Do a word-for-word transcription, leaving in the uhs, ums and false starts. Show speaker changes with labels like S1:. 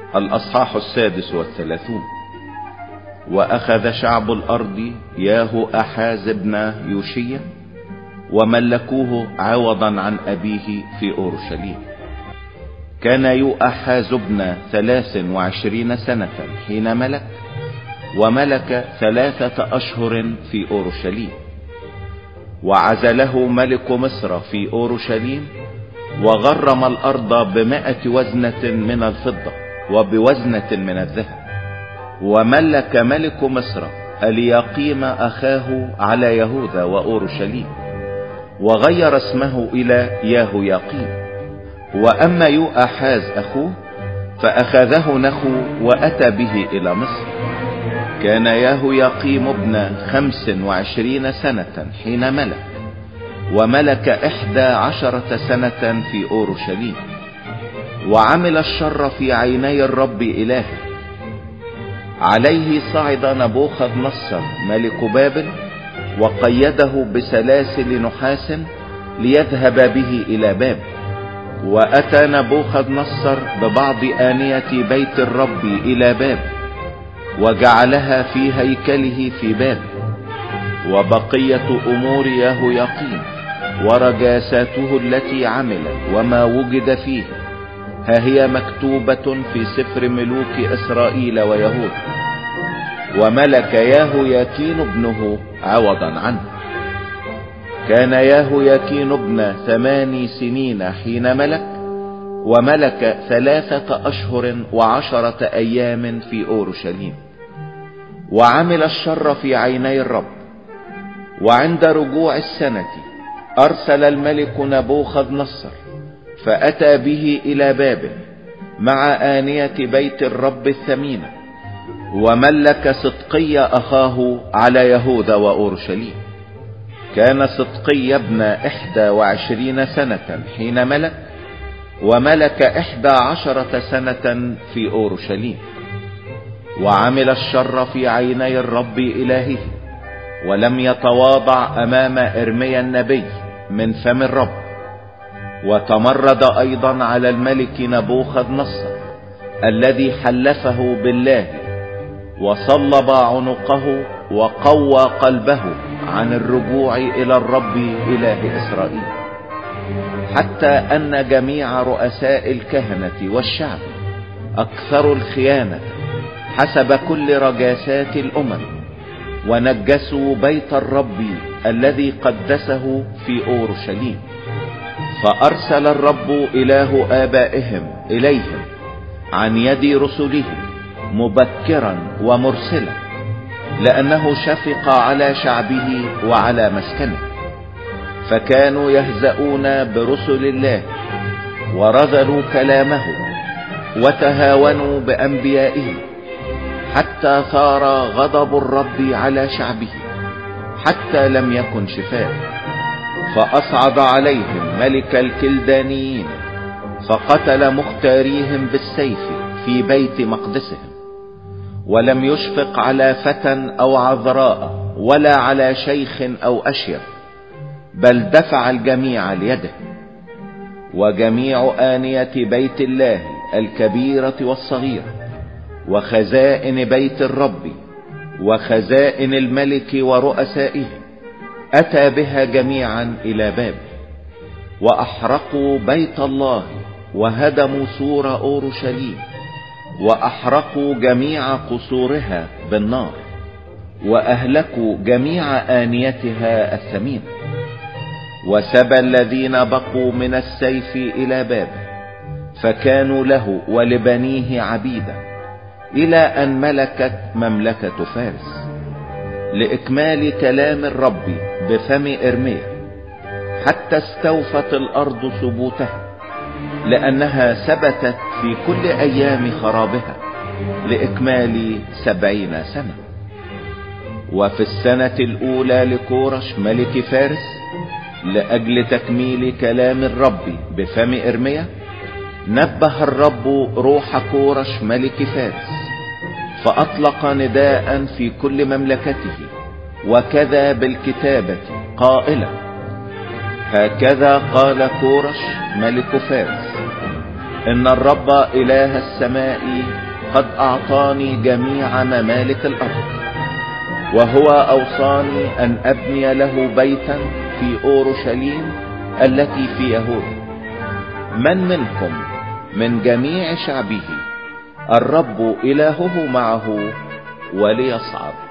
S1: الأصحاح السادس والثلاثون. وأخذ شعب الأرض ياهو أحاز ابن يوشيا وملكوه عوضا عن أبيه في أورشليم. كان يو أحاز ابن ثلاث وعشرين سنة حين ملك، وملك ثلاثة أشهر في أورشليم. وعزله ملك مصر في أورشليم، وغرم الأرض بمائة وزنة من الفضة وبوزنة من الذهب. وملك ملك مصر الياقيم أخاه على يهوذا وأورشليم، وغير اسمه إلى ياهو ياقيم. وأما يو أحاز أخوه فأخذه نخو وأتى به إلى مصر. كان ياهو ياقيم ابن خمس وعشرين سنة حين ملك، وملك إحدى عشرة سنة في أورشليم. وعمل الشر في عيني الرب إلهه. عليه صعد نبوخذ نصر ملك بابل، وقيده بسلاسل نحاس ليذهب به إلى بابل. وأتى نبوخذ نصر ببعض آنية بيت الرب إلى بابل، وجعلها في هيكله في بابل. وبقية أمور ياهو ياقيم ورجاساته التي عمل وما وجد فيه، ها هي مكتوبة في سفر ملوك إسرائيل ويهوذا. وملك ياهو ياكين ابنه عوضا عنه. كان ياهو ياكين ابن ثماني سنين حين ملك، وملك ثلاثة أشهر وعشرة أيام في أورشليم. وعمل الشر في عيني الرب. وعند رجوع السنة أرسل الملك نبوخذ نصر فأتى به إلى بابل مع آنية بيت الرب الثمينة، وملك صدقي أخاه على يهوذا وأورشليم. كان صدقي ابن إحدى وعشرين سنة حين ملك، وملك إحدى عشرة سنة في أورشليم. وعمل الشر في عيني الرب إلهه، ولم يتواضع أمام إرميا النبي من فم الرب. وتمرد أيضا على الملك نبوخذ نصر الذي حلفه بالله، وصلب عنقه وقوى قلبه عن الرجوع إلى الرب إله إسرائيل، حتى أن جميع رؤساء الكهنة والشعب أكثروا الخيانة حسب كل رجاسات الأمم، ونجسوا بيت الرب الذي قدسه في أورشليم. فأرسل الرب إله آبائهم إليهم عن يد رسله مبكرا ومرسلا، لأنه شفق على شعبه وعلى مسكنه. فكانوا يهزؤون برسل الله، ورذلوا كلامه، وتهاونوا بأنبيائه، حتى ثار غضب الرب على شعبه حتى لم يكن شفاء. فأصعد عليهم ملك الكلدانيين، فقتل مختاريهم بالسيف في بيت مقدسهم، ولم يشفق على فتى أو عذراء ولا على شيخ أو أشيب، بل دفع الجميع ليده. وجميع آنية بيت الله الكبيرة والصغيرة، وخزائن بيت الرب، وخزائن الملك ورؤسائه، أتى بها جميعا إلى بابل. وأحرقوا بيت الله، وهدموا سور أورشليم، وأحرقوا جميع قصورها بالنار، وأهلكوا جميع آنيتها الثمينة. وسبى الذين بقوا من السيف إلى بابل، فكانوا له ولبنيه عبيدا، إلى أن ملكت مملكة فارس، لإكمال كلام الرب بفم إرميا، حتى استوفت الأرض ثبوتها، لأنها ثبتت في كل أيام خرابها لإكمال سبعين سنة. وفي السنة الأولى لكورش ملك فارس، لأجل تكميل كلام الرب بفم إرميا، نبه الرب روح كورش ملك فارس، فأطلق نداء في كل مملكته، وكذا بالكتابة قائلا: هكذا قال كورش ملك فارس: إن الرب إله السماء قد أعطاني جميع ممالك الأرض، وهو أوصاني أن أبني له بيتا في أورشليم التي في يهوذا. من منكم من جميع شعبه الرب إلهه معه وليصعد.